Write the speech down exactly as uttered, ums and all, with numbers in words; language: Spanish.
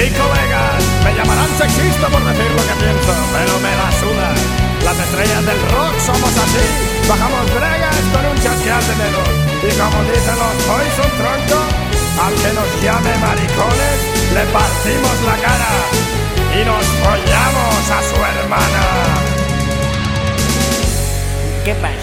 Y colegas, me llamarán sexista por decir lo que pienso, pero me la suda. Las estrellas del rock somos así, bajamos bregas con un chasquear de dedos. Y como dicen los Poison Tronco, al que nos llame maricones, le partimos la cara y nos follamos a su hermana. ¿Qué pasa?